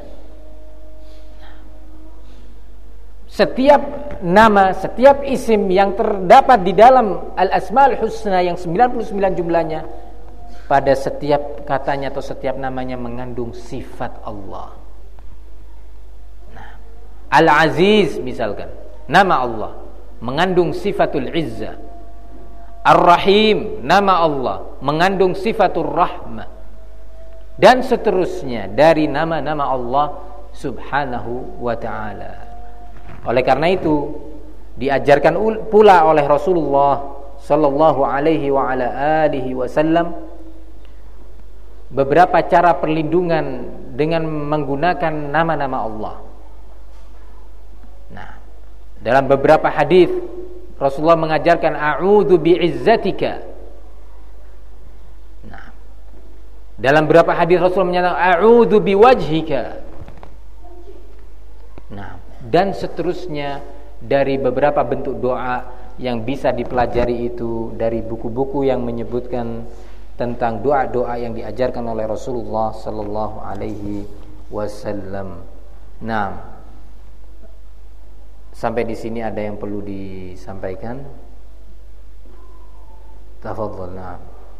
Speaker 1: Setiap nama, setiap isim yang terdapat di dalam Al-Asmaul Husna yang 99 jumlahnya, pada setiap katanya atau setiap namanya mengandung sifat Allah. Nah, Al-Aziz misalkan, nama Allah mengandung sifatul Izzah. Ar-Rahim, nama Allah mengandung sifatul Rahmah. Dan seterusnya dari nama-nama Allah Subhanahu wa ta'ala. Oleh karena itu diajarkan pula oleh Rasulullah sallallahu alaihi wa ala alihi wasallam beberapa cara perlindungan dengan menggunakan nama-nama Allah. Nah, dalam beberapa hadis Rasulullah mengajarkan a'udzu bi'izzatika. Nah, dalam beberapa hadis Rasulullah menyatakan a'udzu biwajhika. Nah, dan seterusnya dari beberapa bentuk doa yang bisa dipelajari itu dari buku-buku yang menyebutkan tentang doa-doa yang diajarkan oleh Rasulullah sallallahu alaihi wasallam. Nah, sampai di sini ada yang perlu disampaikan? Tafadhol. Nah.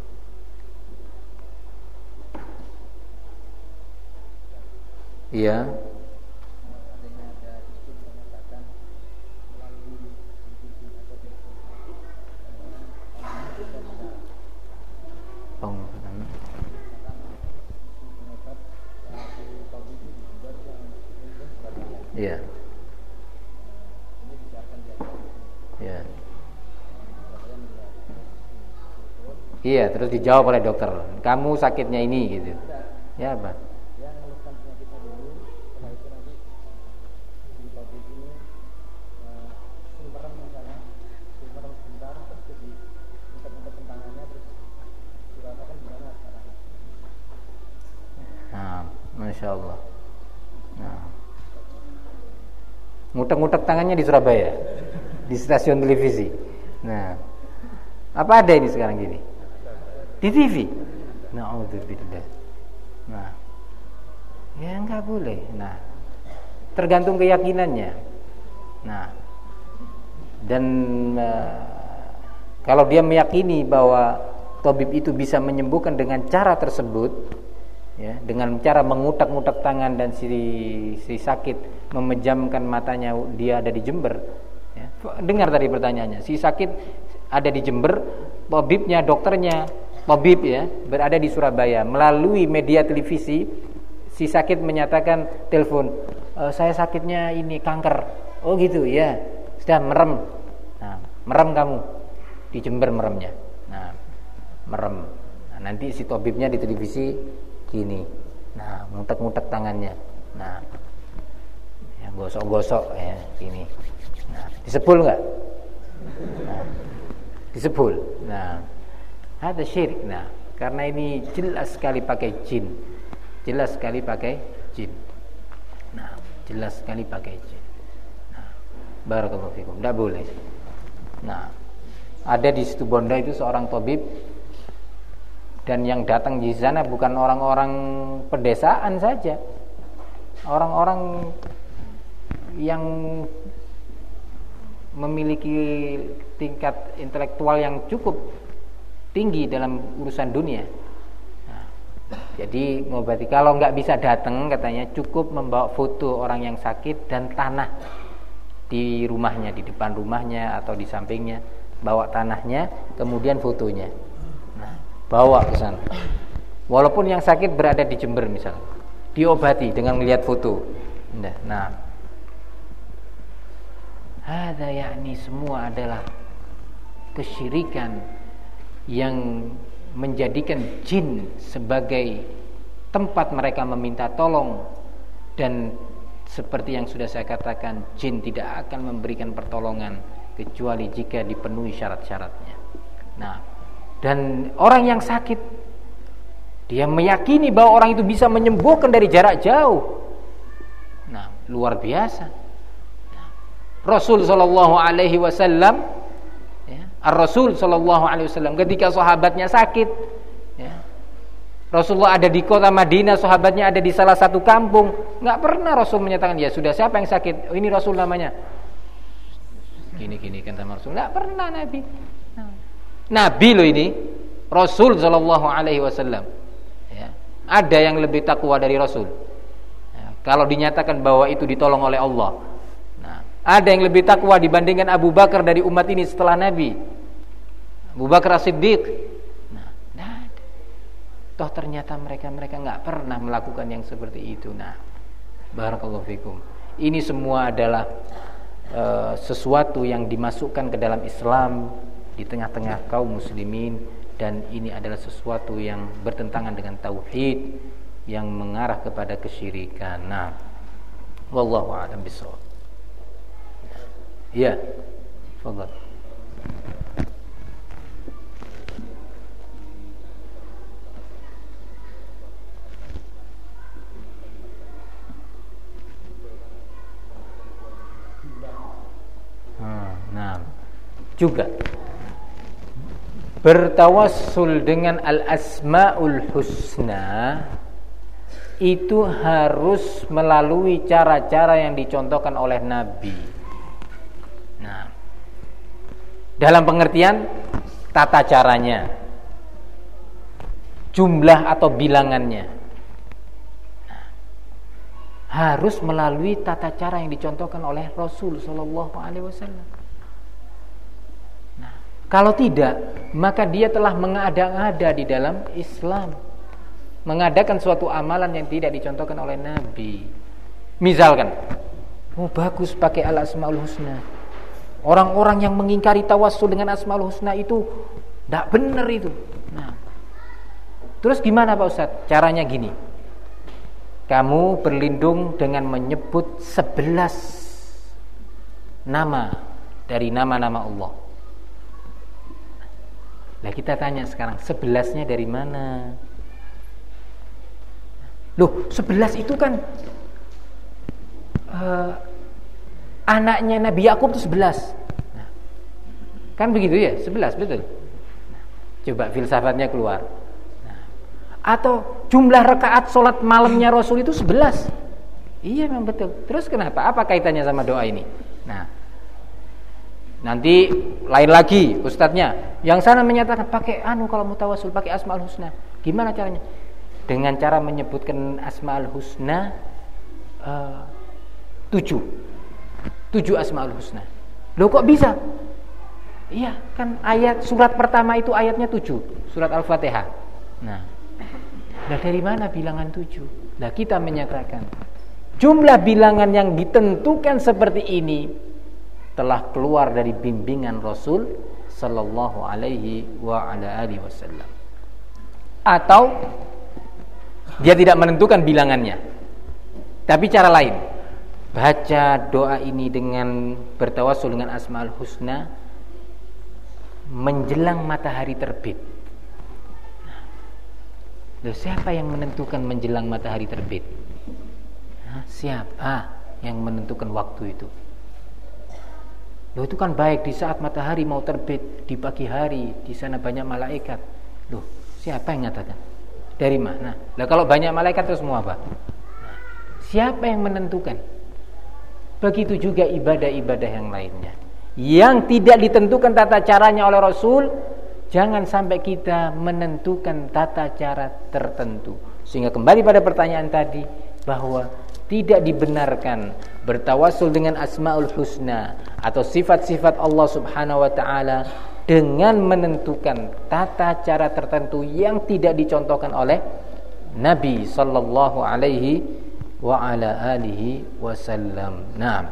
Speaker 1: Iya. Iya. Iya. Iya, terus dijawab oleh dokter, kamu sakitnya ini gitu. Ya apa? Nah, Masya Allah. Nah. Ngutek-ngutek tangannya di Surabaya, di stasiun televisi. Nah, apa ada ini sekarang gini? Di TV. Na'udzubillah. Nah, ya nggak boleh. Nah, tergantung keyakinannya. Nah, dan kalau dia meyakini bahwa tabib itu bisa menyembuhkan dengan cara tersebut, ya, dengan cara mengutak-ngutak tangan dan si sakit memejamkan matanya, dia ada di Jember. Ya. Dengar tadi pertanyaannya, si sakit ada di Jember, tabibnya, dokternya, tabib ya, berada di Surabaya. Melalui media televisi, si sakit menyatakan telepon, saya sakitnya ini kanker. Oh gitu ya, sudah merem. Nah, merem kamu di Jember meremnya. Nah, merem. Nah, nanti si tabibnya di televisi gini. Nah, ngutek-ngutek tangannya. Nah, ya gosok-gosok ya gini. Nah, disebul enggak? Nah, disebul. Nah, ada syirik. Nah, karena ini jelas sekali pakai jin. Jelas sekali pakai jin. Nah, jelas sekali pakai jin. Nah, barakallahu fikum. Enggak boleh. Nah, ada di situ Bondo itu seorang tabib, dan yang datang di sana bukan orang-orang pedesaan saja, orang-orang yang memiliki tingkat intelektual yang cukup tinggi dalam urusan dunia. Nah, jadi ngobati, kalau nggak bisa datang katanya cukup membawa foto orang yang sakit dan tanah di rumahnya, di depan rumahnya atau di sampingnya, bawa tanahnya kemudian fotonya. Nah, bawa ke sana. Walaupun yang sakit berada di Jember misalnya, diobati dengan melihat foto. Nah, ada yakni semua adalah kesyirikan yang menjadikan jin sebagai tempat mereka meminta tolong, dan seperti yang sudah saya katakan, jin tidak akan memberikan pertolongan kecuali jika dipenuhi syarat-syaratnya. Nah, dan orang yang sakit, dia meyakini bahwa orang itu bisa menyembuhkan dari jarak jauh. Nah, luar biasa. Nah, Rasul sallallahu alaihi wasallam, ya, Ar-Rasul sallallahu alaihi wasallam ketika sahabatnya sakit, ya, Rasulullah ada di kota Madinah, sahabatnya ada di salah satu kampung, enggak pernah Rasul menyatakan, ya sudah, siapa yang sakit? Oh, ini Rasul namanya. Gini kan sama Rasul. Enggak pernah Nabi. Nabi loh ini, Rasul sallallahu alaihi wasallam. Ya. Ada yang lebih takwa dari Rasul. Ya. Kalau dinyatakan bahwa itu ditolong oleh Allah. Nah, ada yang lebih takwa dibandingkan Abu Bakar dari umat ini setelah Nabi. Abu Bakar As-Siddiq. Nah, toh ternyata mereka enggak pernah melakukan yang seperti itu. Nah, barakallahu fikum. Ini semua adalah sesuatu yang dimasukkan ke dalam Islam di tengah-tengah kaum muslimin, dan ini adalah sesuatu yang bertentangan dengan tauhid yang mengarah kepada kesyirikan. Nah, wallahu a'lam bishawab. Ya, fadhal. Nah, juga bertawassul dengan al-asmaul husna itu harus melalui cara-cara yang dicontohkan oleh Nabi. Nah, dalam pengertian tata caranya, jumlah atau bilangannya, nah, harus melalui tata cara yang dicontohkan oleh Rasul Sallallahu Alaihi Wasallam. Nah, kalau tidak, maka dia telah mengada-ngada di dalam Islam, mengadakan suatu amalan yang tidak dicontohkan oleh Nabi. Misalkan, bagus pakai al-asmaul husna. Orang-orang yang mengingkari tawassul dengan asmaul husna itu tidak benar itu. Nah, terus gimana Pak Ustadz? Caranya gini. Kamu berlindung dengan menyebut 11 nama dari nama-nama Allah. Nah, kita tanya sekarang, 11-nya dari mana? Loh, 11 itu kan anaknya Nabi Yakub itu 11. Nah, kan begitu ya, 11 betul. Nah, coba filsafatnya keluar. Nah, atau jumlah rakaat sholat malamnya Rasul itu 11. Iya memang betul. Terus kenapa? Apa kaitannya sama doa ini? Nah, nanti lain lagi ustadznya. Yang sana menyatakan pakai kalau mau tawasul pakai asmaul husna. Gimana caranya? Dengan cara menyebutkan asmaul husna 7 asmaul husna. Loh kok bisa? Iya kan ayat surat pertama itu ayatnya 7, surat Al-Fatihah. Nah, dari mana bilangan 7? Nah, kita menyatakan jumlah bilangan yang ditentukan seperti ini telah keluar dari bimbingan Rasul Sallallahu Alaihi Wasallam. Atau dia tidak menentukan bilangannya, tapi cara lain. Baca doa ini dengan bertawassul dengan asmaul husna menjelang matahari terbit. Loh, siapa yang menentukan menjelang matahari terbit? Siapa yang menentukan waktu itu? Loh, itu kan baik di saat matahari mau terbit di pagi hari, di sana banyak malaikat. Loh, siapa yang mengatakan? Dari mana? Lah kalau banyak malaikat terus mau apa? Siapa yang menentukan? Begitu juga ibadah-ibadah yang lainnya yang tidak ditentukan tata caranya oleh Rasul. Jangan sampai kita menentukan tata cara tertentu. Sehingga kembali pada pertanyaan tadi, bahwa tidak dibenarkan bertawassul dengan asmaul husna atau sifat-sifat Allah Subhanahu wa taala dengan menentukan tata cara tertentu yang tidak dicontohkan oleh Nabi sallallahu alaihi wa ala alihi wasallam. Nah,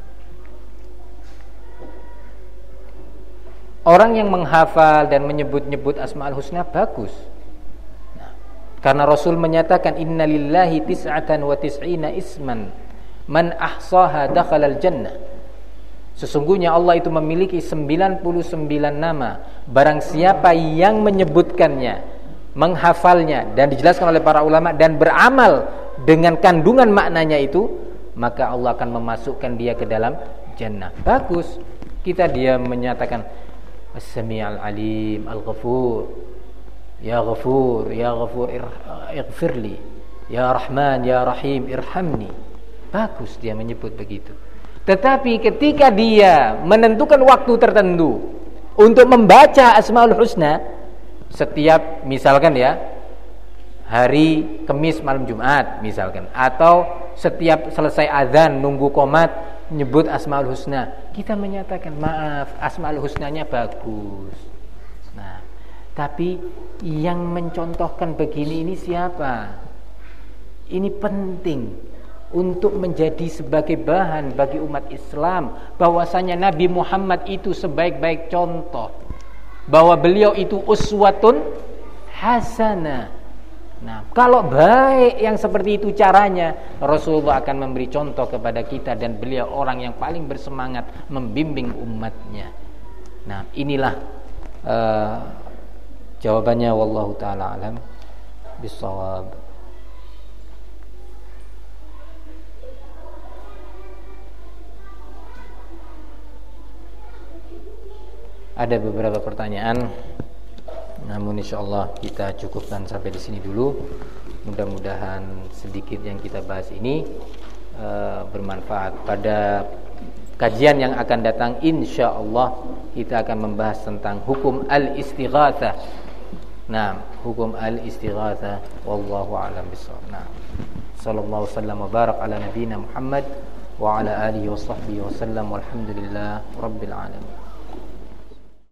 Speaker 1: orang yang menghafal dan menyebut-nyebut asmaul husna bagus. Nah, karena Rasul menyatakan innalillahi tis'atan wa tis'ina isman man ahsaha dakhalal jannah. Sesungguhnya Allah itu memiliki 99 nama. Barang siapa yang menyebutkannya, menghafalnya, dan dijelaskan oleh para ulama dan beramal dengan kandungan maknanya itu, maka Allah akan memasukkan dia ke dalam jannah. Bagus. Dia menyatakan As-Sami'al Alim Al-Ghafur, Ya Ghafur, Ya Ghafur Ighfirli, Ya Rahman, Ya Rahim Irhamni. Bagus dia menyebut begitu. Tetapi ketika dia menentukan waktu tertentu untuk membaca Asmaul Husna, setiap misalkan ya hari Kamis malam Jumat misalkan, atau setiap selesai azan nunggu qomat nyebut Asmaul Husna, kita menyatakan maaf, Asmaul Husnanya bagus. Nah, tapi yang mencontohkan begini ini siapa? Ini penting untuk menjadi sebagai bahan bagi umat Islam, bahwasanya Nabi Muhammad itu sebaik-baik contoh, bahwa beliau itu uswatun hasanah. Nah, kalau baik yang seperti itu caranya, Rasulullah akan memberi contoh kepada kita, dan beliau orang yang paling bersemangat membimbing umatnya. Nah, inilah jawabannya, wallahu taala alam bissawab. Ada beberapa pertanyaan. Namun insyaallah kita cukupkan sampai di sini dulu. Mudah-mudahan sedikit yang kita bahas ini bermanfaat. Pada kajian yang akan datang insyaallah kita akan membahas tentang hukum al-istighatsah. Nah, hukum al-istighatsah wallahu a'lam bissawab. Nah, sallallahu wasallam wa barak ala nabiyyina Muhammad wa ala alihi wa sahbihi wa sallam walhamdulillah rabbil alamin.